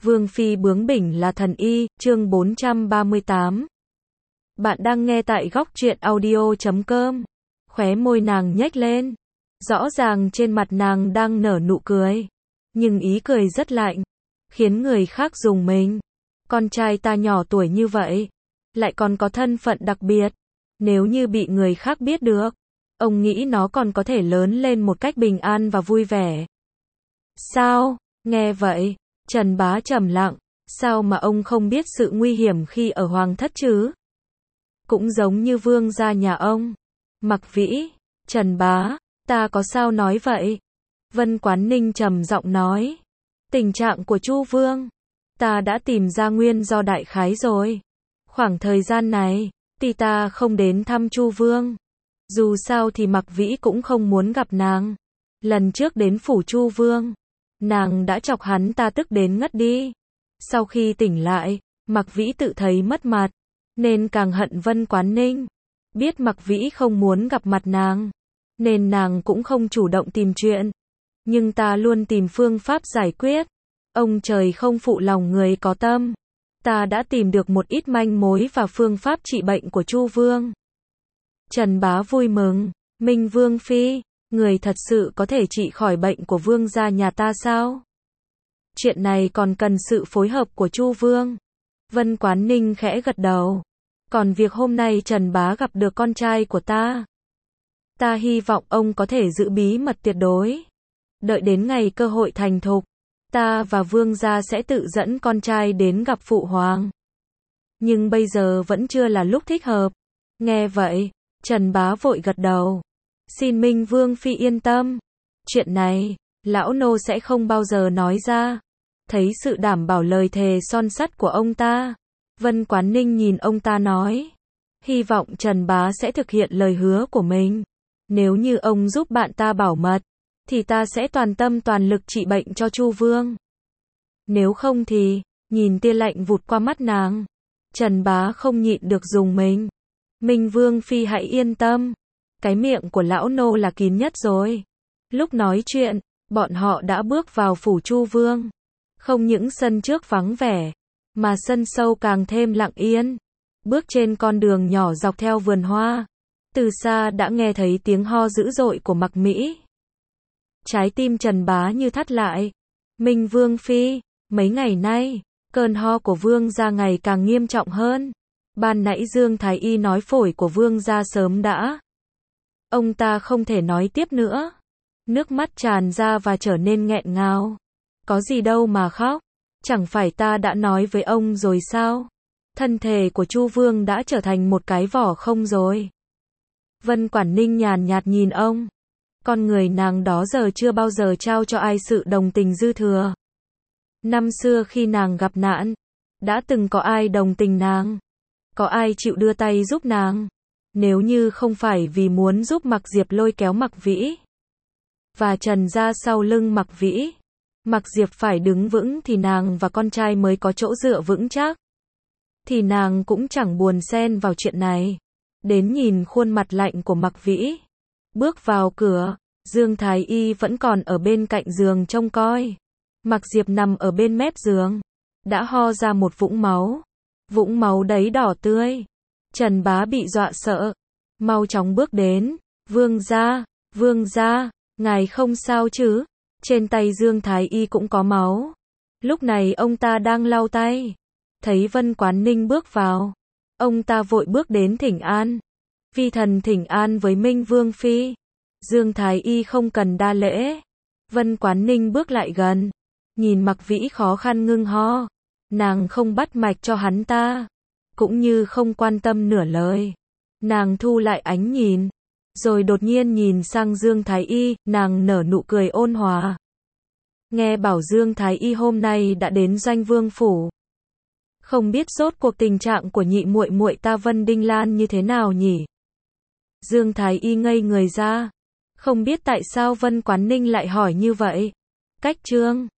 Vương phi bướng bỉnh là thần y, chương 438. Bạn đang nghe tại góc truyện audio.com. Khóe môi nàng nhếch lên. Rõ ràng trên mặt nàng đang nở nụ cười. Nhưng ý cười rất lạnh. Khiến người khác rùng mình. Con trai ta nhỏ tuổi như vậy. Lại còn có thân phận đặc biệt. Nếu như bị người khác biết được. Ông nghĩ nó còn có thể lớn lên một cách bình an và vui vẻ. Sao? Nghe vậy. Trần Bá trầm lặng, sao mà ông không biết sự nguy hiểm khi ở hoàng thất chứ? Cũng giống như vương gia nhà ông. Mặc Vĩ, Trần Bá, ta có sao nói vậy? Vân Quán Ninh trầm giọng nói. Tình trạng của Chu Vương, ta đã tìm ra nguyên do đại khái rồi. Khoảng thời gian này, ta không đến thăm Chu Vương. Dù sao thì Mặc Vĩ cũng không muốn gặp nàng. Lần trước đến phủ Chu Vương, nàng đã chọc hắn ta tức đến ngất đi. Sau khi tỉnh lại, Mặc Vĩ tự thấy mất mặt, nên càng hận Vân Quán Ninh. Biết Mặc Vĩ không muốn gặp mặt nàng, nên nàng cũng không chủ động tìm chuyện. Nhưng ta luôn tìm phương pháp giải quyết. Ông trời không phụ lòng người có tâm. Ta đã tìm được một ít manh mối và phương pháp trị bệnh của Chu Vương. Trần Bá vui mừng. Minh Vương phi, người thật sự có thể trị khỏi bệnh của vương gia nhà ta sao? Chuyện này còn cần sự phối hợp của Chu Vương. Vân Quán Ninh khẽ gật đầu. Còn việc hôm nay Trần Bá gặp được con trai của ta, ta hy vọng ông có thể giữ bí mật tuyệt đối. Đợi đến ngày cơ hội thành thục, ta và vương gia sẽ tự dẫn con trai đến gặp phụ hoàng. Nhưng bây giờ vẫn chưa là lúc thích hợp. Nghe vậy, Trần Bá vội gật đầu. Xin Minh Vương phi yên tâm. Chuyện này, lão nô sẽ không bao giờ nói ra. Thấy sự đảm bảo lời thề son sắt của ông ta, Vân Quán Ninh nhìn ông ta nói. Hy vọng Trần Bá sẽ thực hiện lời hứa của mình. Nếu như ông giúp bạn ta bảo mật, thì ta sẽ toàn tâm toàn lực trị bệnh cho Chu Vương. Nếu không thì, nhìn tia lạnh vụt qua mắt nàng, Trần Bá không nhịn được rùng mình. Minh Vương phi hãy yên tâm. Cái miệng của lão nô là kín nhất rồi. Lúc nói chuyện, bọn họ đã bước vào phủ Chu Vương. Không những sân trước vắng vẻ, mà sân sâu càng thêm lặng yên. Bước trên con đường nhỏ dọc theo vườn hoa, từ xa đã nghe thấy tiếng ho dữ dội của Mặc Mỹ. Trái tim Trần Bá như thắt lại. Minh Vương phi, mấy ngày nay, cơn ho của vương gia ngày càng nghiêm trọng hơn. Ban nãy Dương Thái Y nói phổi của vương gia sớm đã. Ông ta không thể nói tiếp nữa. Nước mắt tràn ra và trở nên nghẹn ngào. Có gì đâu mà khóc. Chẳng phải ta đã nói với ông rồi sao? Thân thể của Chu Vương đã trở thành một cái vỏ không rồi. Vân Quán Ninh nhàn nhạt nhìn ông. Con người nàng đó giờ chưa bao giờ trao cho ai sự đồng tình dư thừa. Năm xưa khi nàng gặp nạn, đã từng có ai đồng tình nàng? Có ai chịu đưa tay giúp nàng? Nếu như không phải vì muốn giúp Mặc Diệp lôi kéo Mặc Vĩ và Trần ra sau lưng Mặc Vĩ, Mặc Diệp phải đứng vững thì nàng và con trai mới có chỗ dựa vững chắc. Thì nàng cũng chẳng buồn xen vào chuyện này. Đến nhìn khuôn mặt lạnh của Mặc Vĩ. Bước vào cửa, Dương Thái Y vẫn còn ở bên cạnh giường trông coi. Mặc Diệp nằm ở bên mép giường, đã ho ra một vũng máu. Vũng máu đấy đỏ tươi. Trần Bá bị dọa sợ, mau chóng bước đến. Vương gia, ngài không sao chứ? Trên tay Dương Thái Y cũng có máu. Lúc này ông ta đang lau tay. Thấy Vân Quán Ninh bước vào, ông ta vội bước đến thỉnh an. Vi thần thỉnh an với Minh Vương phi. Dương Thái Y không cần đa lễ. Vân Quán Ninh bước lại gần, nhìn Mặc Vĩ khó khăn ngưng ho. Nàng không bắt mạch cho hắn ta, cũng như không quan tâm nửa lời. Nàng thu lại ánh nhìn, rồi đột nhiên nhìn sang Dương Thái Y, nàng nở nụ cười ôn hòa. Nghe bảo Dương Thái Y hôm nay đã đến Doanh Vương phủ. Không biết rốt cuộc tình trạng của nhị muội muội ta Vân Đinh Lan như thế nào nhỉ? Dương Thái Y ngây người ra, không biết tại sao Vân Quán Ninh lại hỏi như vậy. Cách chương